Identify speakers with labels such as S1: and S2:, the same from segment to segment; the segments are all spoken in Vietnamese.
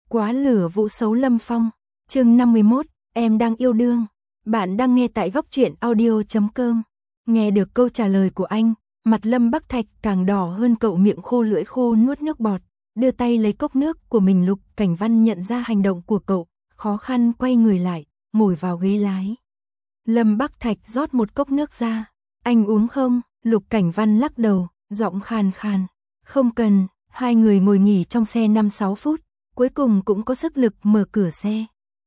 S1: Quá lửa vũ xấu Lâm Phong, chương 51, em đang yêu đương. Bạn đang nghe tại góc truyện audio.com. Nghe được câu trả lời của anh, mặt Lâm Bắc Thạch càng đỏ hơn, cậu miệng khô lưỡi khô nuốt nước bọt, đưa tay lấy cốc nước của mình. Lục Cảnh Văn nhận ra hành động của cậu, khó khăn quay người lại, ngồi vào ghế lái. Lâm Bắc Thạch rót một cốc nước ra. Anh uống không? Lục Cảnh Văn lắc đầu, giọng khàn khàn. Không cần. Hai người ngồi nghỉ trong xe 5-6 phút, cuối cùng cũng có sức lực mở cửa xe.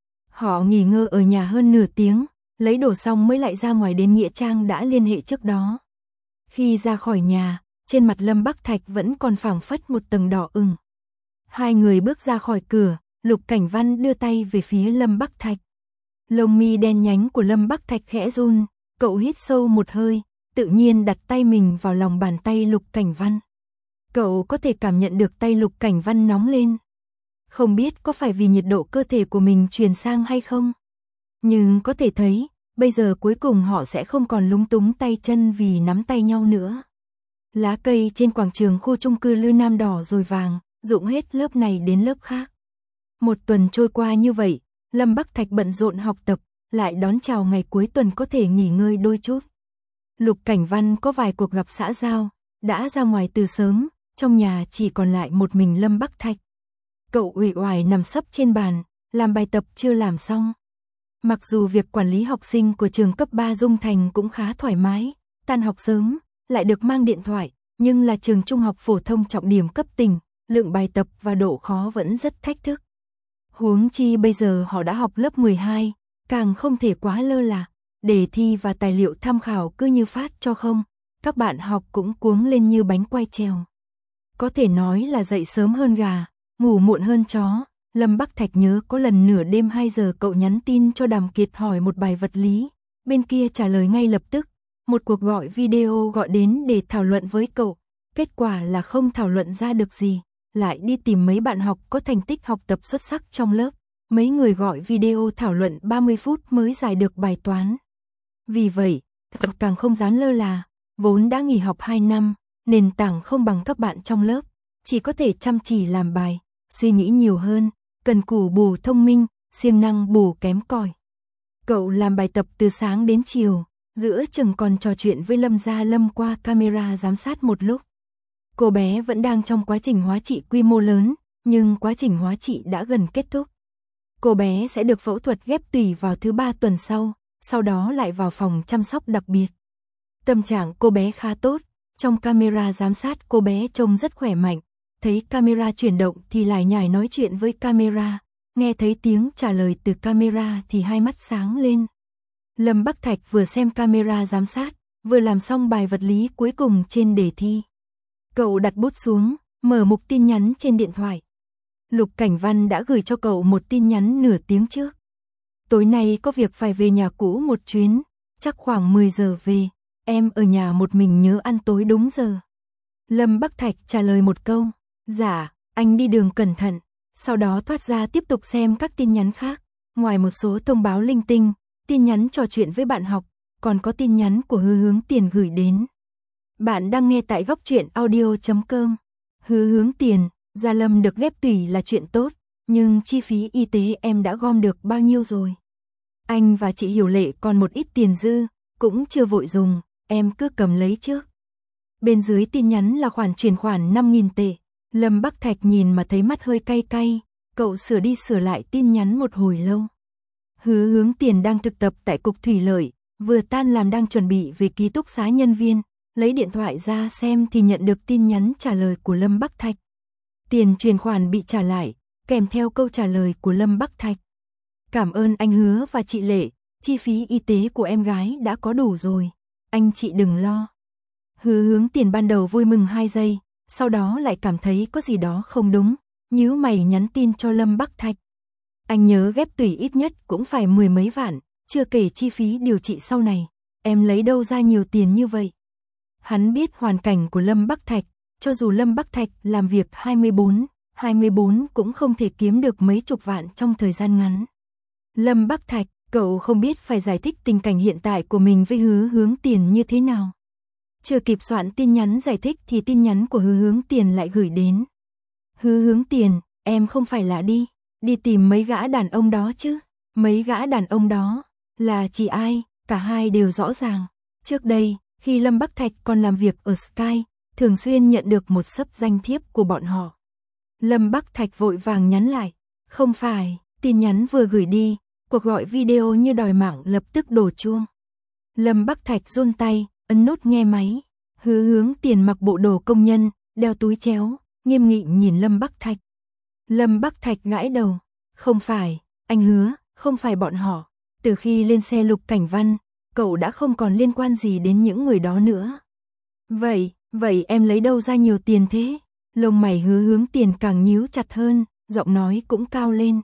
S1: Họ nghỉ ngơi ở nhà hơn nửa tiếng, lấy đồ xong mới lại ra ngoài đến nghĩa trang đã liên hệ trước đó. Khi ra khỏi nhà, trên mặt Lâm Bắc Thạch vẫn còn phảng phất một tầng đỏ ửng. Hai người bước ra khỏi cửa, Lục Cảnh Văn đưa tay về phía Lâm Bắc Thạch. Lông mi đen nhánh của Lâm Bắc Thạch khẽ run, cậu hít sâu một hơi, tự nhiên đặt tay mình vào lòng bàn tay Lục Cảnh Văn. Cậu có thể cảm nhận được tay Lục Cảnh Văn nóng lên. Không biết có phải vì nhiệt độ cơ thể của mình truyền sang hay không? Nhưng có thể thấy, bây giờ cuối cùng họ sẽ không còn lúng túng tay chân vì nắm tay nhau nữa. Lá cây trên quảng trường khu chung cư Lư Nam đỏ rồi vàng, rụng hết lớp này đến lớp khác. Một tuần trôi qua như vậy, Lâm Bắc Thạch bận rộn học tập, lại đón chào ngày cuối tuần có thể nghỉ ngơi đôi chút. Lục Cảnh Văn có vài cuộc gặp xã giao, đã ra ngoài từ sớm, trong nhà chỉ còn lại một mình Lâm Bắc Thạch. Cậu uể oải nằm sấp trên bàn, làm bài tập chưa làm xong. Mặc dù việc quản lý học sinh của trường cấp 3 Dung Thành cũng khá thoải mái, tan học sớm, lại được mang điện thoại, nhưng là trường trung học phổ thông trọng điểm cấp tỉnh, lượng bài tập và độ khó vẫn rất thách thức. Huống chi bây giờ họ đã học lớp 12, càng không thể quá lơ là, đề thi và tài liệu tham khảo cứ như phát cho không, các bạn học cũng cuống lên như bánh quay treo. Có thể nói là dậy sớm hơn gà, ngủ muộn hơn chó. Lâm Bắc Thạch nhớ có lần nửa đêm 2 giờ cậu nhắn tin cho Đàm Kiệt hỏi một bài vật lý, bên kia trả lời ngay lập tức. Một cuộc gọi video gọi đến để thảo luận với cậu, kết quả là không thảo luận ra được gì, lại đi tìm mấy bạn học có thành tích học tập xuất sắc trong lớp. Mấy người gọi video thảo luận 30 phút mới giải được bài toán. Vì vậy, cậu càng không dám lơ là, vốn đã nghỉ học 2 năm, nền tảng không bằng các bạn trong lớp, chỉ có thể chăm chỉ làm bài, suy nghĩ nhiều hơn, cần cù bù thông minh, siêng năng bù kém cỏi. Cậu làm bài tập từ sáng đến chiều, giữa chừng còn trò chuyện với Lâm Gia Lâm qua camera giám sát một lúc. Cô bé vẫn đang trong quá trình hóa trị quy mô lớn, nhưng quá trình hóa trị đã gần kết thúc. Cô bé sẽ được phẫu thuật ghép tủy vào thứ 3 tuần sau đó lại vào phòng chăm sóc đặc biệt. Tâm trạng cô bé khá tốt, trong camera giám sát cô bé trông rất khỏe mạnh, thấy camera chuyển động thì lải nhải nói chuyện với camera, nghe thấy tiếng trả lời từ camera thì hai mắt sáng lên. Lâm Bắc Thạch vừa xem camera giám sát, vừa làm xong bài vật lý cuối cùng trên đề thi. Cậu đặt bút xuống, mở mục tin nhắn trên điện thoại. Lục Cảnh Văn đã gửi cho cậu một tin nhắn nửa tiếng trước. Tối nay có việc phải về nhà cũ một chuyến, chắc khoảng 10 giờ về, em ở nhà một mình nhớ ăn tối đúng giờ. Lâm Bắc Thạch trả lời một câu, dạ, anh đi đường cẩn thận, sau đó thoát ra tiếp tục xem các tin nhắn khác. Ngoài một số thông báo linh tinh, tin nhắn trò chuyện với bạn học, còn có tin nhắn của Hứa Hướng Tiền gửi đến. Bạn đang nghe tại góc truyện audio.com. Hứa Hướng Tiền, Gia Lâm được ghép tủy là chuyện tốt, nhưng chi phí y tế em đã gom được bao nhiêu rồi? Anh và chị Hiểu Lệ còn một ít tiền dư, cũng chưa vội dùng, em cứ cầm lấy trước. Bên dưới tin nhắn là khoản chuyển khoản 5.000 tệ. Lâm Bắc Thạch nhìn mà thấy mắt hơi cay cay, cậu sửa đi sửa lại tin nhắn một hồi lâu. Hứa Hướng Tiền đang thực tập tại Cục Thủy Lợi, vừa tan làm đang chuẩn bị về ký túc xá nhân viên, lấy điện thoại ra xem thì nhận được tin nhắn trả lời của Lâm Bắc Thạch. Tiền chuyển khoản bị trả lại, kèm theo câu trả lời của Lâm Bắc Thạch. Cảm ơn anh Hứa và chị Lệ, chi phí y tế của em gái đã có đủ rồi, anh chị đừng lo. Hứa Hướng Tiền ban đầu vui mừng 2 giây, sau đó lại cảm thấy có gì đó không đúng, nhíu mày nhắn tin cho Lâm Bắc Thạch. Anh nhớ ghép tủy ít nhất cũng phải 10 mấy vạn, chưa kể chi phí điều trị sau này, em lấy đâu ra nhiều tiền như vậy? Hắn biết hoàn cảnh của Lâm Bắc Thạch, cho dù Lâm Bắc Thạch làm việc 24 cũng không thể kiếm được mấy chục vạn trong thời gian ngắn. Lâm Bắc Thạch, cậu không biết phải giải thích tình cảnh hiện tại của mình với Hứa Hướng Tiền như thế nào. Chưa kịp soạn tin nhắn giải thích thì tin nhắn của Hứa Hướng Tiền lại gửi đến. Hứa Hướng Tiền, em không phải là đi Đi tìm mấy gã đàn ông đó chứ. Mấy gã đàn ông đó là chỉ ai, cả hai đều rõ ràng. Trước đây, khi Lâm Bắc Thạch còn làm việc ở Sky, thường xuyên nhận được một xấp danh thiếp của bọn họ. Lâm Bắc Thạch vội vàng nhắn lại. Không phải, tin nhắn vừa gửi đi, cuộc gọi video như đòi mạng lập tức đổ chuông. Lâm Bắc Thạch run tay, ấn nút nghe máy. Hứa Hướng Tiền mặc bộ đồ công nhân, đeo túi chéo, nghiêm nghị nhìn Lâm Bắc Thạch. Lâm Bắc Thạch gãi đầu. Không phải, anh hứa, không phải bọn họ. Từ khi lên xe Lục Cảnh Văn, cậu đã không còn liên quan gì đến những người đó nữa. Vậy em lấy đâu ra nhiều tiền thế? Lông mày Hứa Hướng Tiền càng nhíu chặt hơn, giọng nói cũng cao lên.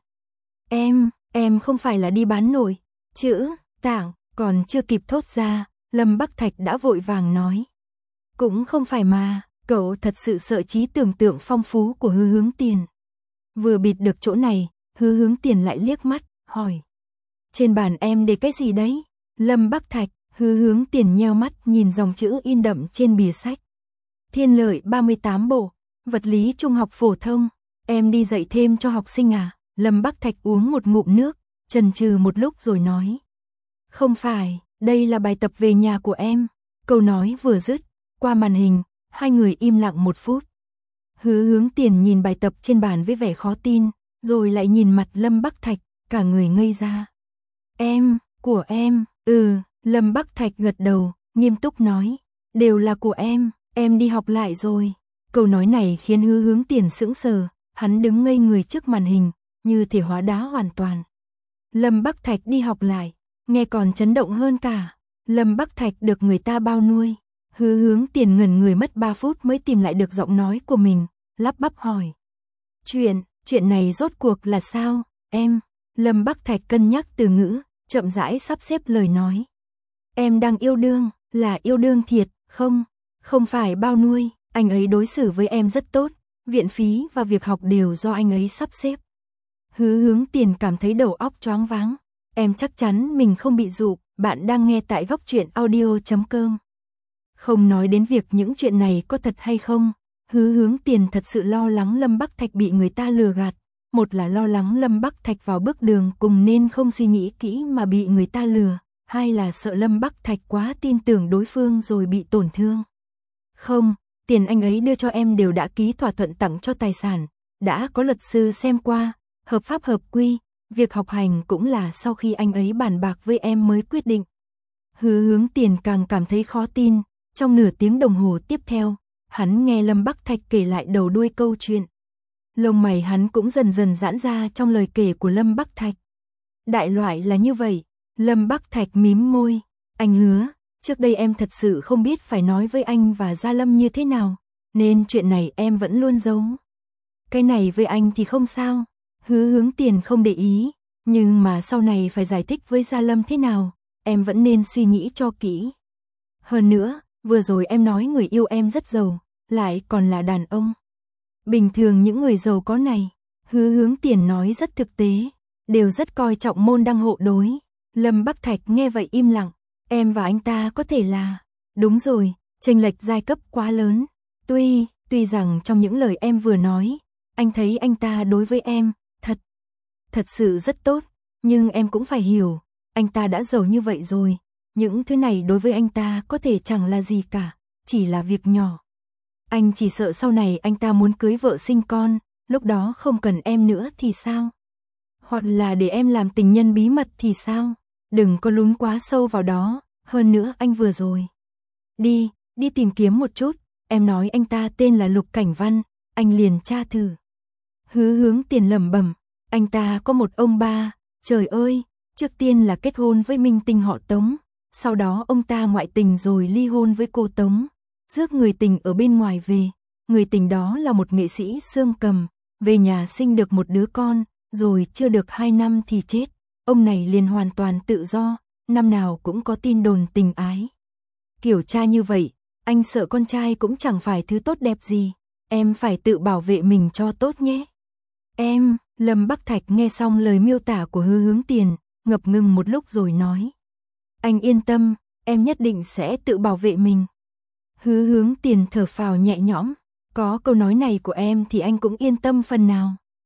S1: Em không phải là đi bán nổi. Chữ, tảng, còn chưa kịp thốt ra, Lâm Bắc Thạch đã vội vàng nói. Cũng không phải mà, cậu thật sự sợ trí tưởng tượng phong phú của Hứa Hướng Tiền. Vừa bịt được chỗ này, Hứa Hướng Tiền lại liếc mắt, hỏi. Trên bàn em để cái gì đấy? Lâm Bắc Thạch, Hứa Hướng Tiền nheo mắt nhìn dòng chữ in đậm trên bìa sách. Thiên Lợi 38 bộ, vật lý trung học phổ thông, em đi dạy thêm cho học sinh à? Lâm Bắc Thạch uống một ngụm nước, chần chừ một lúc rồi nói. Không phải, đây là bài tập về nhà của em. Câu nói vừa dứt, qua màn hình, hai người im lặng một phút. Hứa Hướng Tiền nhìn bài tập trên bàn với vẻ khó tin, rồi lại nhìn mặt Lâm Bắc Thạch, cả người ngây ra. Của em, Lâm Bắc Thạch gật đầu, nghiêm túc nói. Đều là của em đi học lại rồi. Câu nói này khiến Hứa Hướng Tiền sững sờ, hắn đứng ngây người trước màn hình, như thể hóa đá hoàn toàn. Lâm Bắc Thạch đi học lại, nghe còn chấn động hơn cả. Lâm Bắc Thạch được người ta bao nuôi. Hứa Hướng Tiền ngẩn người mất 3 phút mới tìm lại được giọng nói của mình, lắp bắp hỏi. Chuyện này rốt cuộc là sao, em? Lâm Bắc Thạch cân nhắc từ ngữ, chậm rãi sắp xếp lời nói. Em đang yêu đương, là yêu đương thiệt, không phải bao nuôi, anh ấy đối xử với em rất tốt, viện phí và việc học đều do anh ấy sắp xếp. Hứa Hướng Tiền cảm thấy đầu óc choáng váng. Em chắc chắn mình không bị dụ, bạn đang nghe tại Góc Truyện Audio.com. Không nói đến việc những chuyện này có thật hay không, Hứa Hướng Tiền thật sự lo lắng Lâm Bắc Thạch bị người ta lừa gạt. Một là lo lắng Lâm Bắc Thạch vào bước đường cùng nên không suy nghĩ kỹ mà bị người ta lừa. Hai là sợ Lâm Bắc Thạch quá tin tưởng đối phương rồi bị tổn thương. Không, tiền anh ấy đưa cho em đều đã ký thỏa thuận tặng cho tài sản, đã có luật sư xem qua, hợp pháp hợp quy, việc học hành cũng là sau khi anh ấy bàn bạc với em mới quyết định. Hứa Hướng Tiền càng cảm thấy khó tin, trong nửa tiếng đồng hồ tiếp theo, hắn nghe Lâm Bắc Thạch kể lại đầu đuôi câu chuyện. Lông mày hắn cũng dần dần giãn ra trong lời kể của Lâm Bắc Thạch. Đại loại là như vậy. Lâm Bắc Thạch mím môi. Anh Hứa, trước đây em thật sự không biết phải nói với anh và Gia Lâm như thế nào, nên chuyện này em vẫn luôn giấu. Cái này với anh thì không sao. Hứa Hướng Tiền không để ý, nhưng mà sau này phải giải thích với Gia Lâm thế nào, em vẫn nên suy nghĩ cho kỹ. Hơn nữa, vừa rồi em nói người yêu em rất giàu, lại còn là đàn ông. Bình thường những người giàu có này, Hứa Hướng Tiền nói rất thực tế, đều rất coi trọng môn đăng hộ đối. Lâm Bắc Thạch nghe vậy im lặng, em và anh ta có thể là, đúng rồi, chênh lệch giai cấp quá lớn. Tuy rằng trong những lời em vừa nói, anh thấy anh ta đối với em, thật sự rất tốt, nhưng em cũng phải hiểu, anh ta đã giàu như vậy rồi, những thứ này đối với anh ta có thể chẳng là gì cả, chỉ là việc nhỏ. Anh chỉ sợ sau này anh ta muốn cưới vợ sinh con, lúc đó không cần em nữa thì sao? Hoặc là để em làm tình nhân bí mật thì sao? Đừng có lún quá sâu vào đó, hơn nữa anh vừa rồi. Đi tìm kiếm một chút, em nói anh ta tên là Lục Cảnh Văn, anh liền tra thử. Hứa Hướng Tiền lẩm bẩm, anh ta có một ông ba, trời ơi, trước tiên là kết hôn với minh tinh họ Tống, sau đó ông ta ngoại tình rồi ly hôn với cô Tống, rước người tình ở bên ngoài về, người tình đó là một nghệ sĩ xương cầm, về nhà sinh được một đứa con, rồi chưa được 2 năm thì chết, ông này liền hoàn toàn tự do, năm nào cũng có tin đồn tình ái. Kiểu cha như vậy, anh sợ con trai cũng chẳng phải thứ tốt đẹp gì, em phải tự bảo vệ mình cho tốt nhé. Lâm Bắc Thạch nghe xong lời miêu tả của Hứa Hướng Tiền, ngập ngừng một lúc rồi nói. Anh yên tâm, em nhất định sẽ tự bảo vệ mình. Hứa Hướng Tiền thở phào nhẹ nhõm, có câu nói này của em thì anh cũng yên tâm phần nào.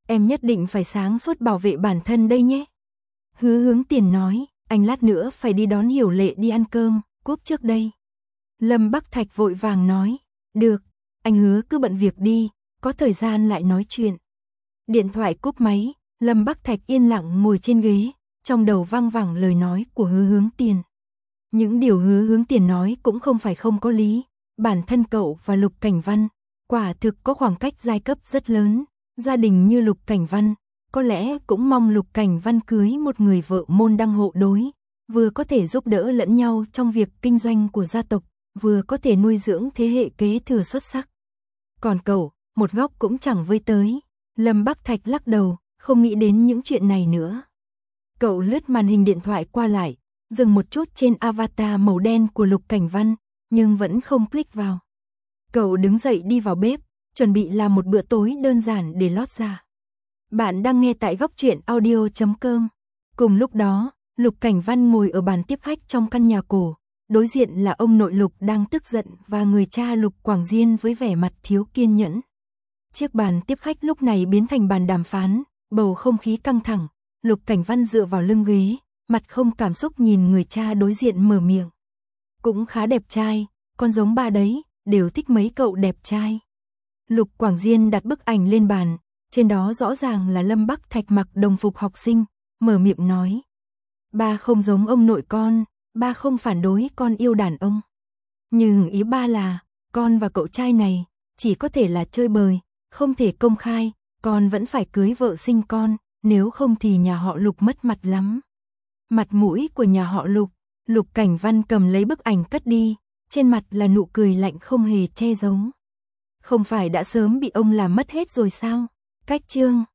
S1: Em nhất định phải sáng suốt bảo vệ bản thân đây nhé. Hứa Hướng Tiền nói, anh lát nữa phải đi đón Hiểu Lệ đi ăn cơm, cúp trước đây. Lâm Bắc Thạch vội vàng nói, được, anh Hứa cứ bận việc đi, có thời gian lại nói chuyện. Điện thoại cúp máy, Lâm Bắc Thạch yên lặng ngồi trên ghế, trong đầu vang vẳng lời nói của Hứa Hướng Tiền. Những điều Hứa Hướng Tiền nói cũng không phải không có lý, bản thân cậu và Lục Cảnh Văn quả thực có khoảng cách giai cấp rất lớn, gia đình như Lục Cảnh Văn có lẽ cũng mong Lục Cảnh Văn cưới một người vợ môn đăng hộ đối, vừa có thể giúp đỡ lẫn nhau trong việc kinh doanh của gia tộc, vừa có thể nuôi dưỡng thế hệ kế thừa xuất sắc. Còn cậu, một góc cũng chẳng với tới. Lâm Bắc Thạch lắc đầu, không nghĩ đến những chuyện này nữa. Cậu lướt màn hình điện thoại qua lại, dừng một chút trên avatar màu đen của Lục Cảnh Văn, nhưng vẫn không click vào. Cậu đứng dậy đi vào bếp, chuẩn bị làm một bữa tối đơn giản để lót dạ. Bạn đang nghe tại góc truyện audio.com. Cùng lúc đó, Lục Cảnh Văn ngồi ở bàn tiếp khách trong căn nhà cổ, đối diện là ông nội Lục đang tức giận và người cha Lục Quảng Diên với vẻ mặt thiếu kiên nhẫn. Chiếc bàn tiếp khách lúc này biến thành bàn đàm phán, bầu không khí căng thẳng. Lục Cảnh Văn dựa vào lưng ghế, mặt không cảm xúc nhìn người cha đối diện mở miệng. Cũng khá đẹp trai, con giống ba đấy, đều thích mấy cậu đẹp trai. Lục Quảng Diên đặt bức ảnh lên bàn, trên đó rõ ràng là Lâm Bắc Thạch mặc đồng phục học sinh, mở miệng nói. Ba không giống ông nội con, ba không phản đối con yêu đàn ông. Nhưng ý ba là, con và cậu trai này, chỉ có thể là chơi bời, không thể công khai, con vẫn phải cưới vợ sinh con, nếu không thì nhà họ Lục mất mặt lắm. Mặt mũi của nhà họ Lục, Lục Cảnh Văn cầm lấy bức ảnh cất đi, trên mặt là nụ cười lạnh không hề che giấu. Không phải đã sớm bị ông làm mất hết rồi sao? Cách chương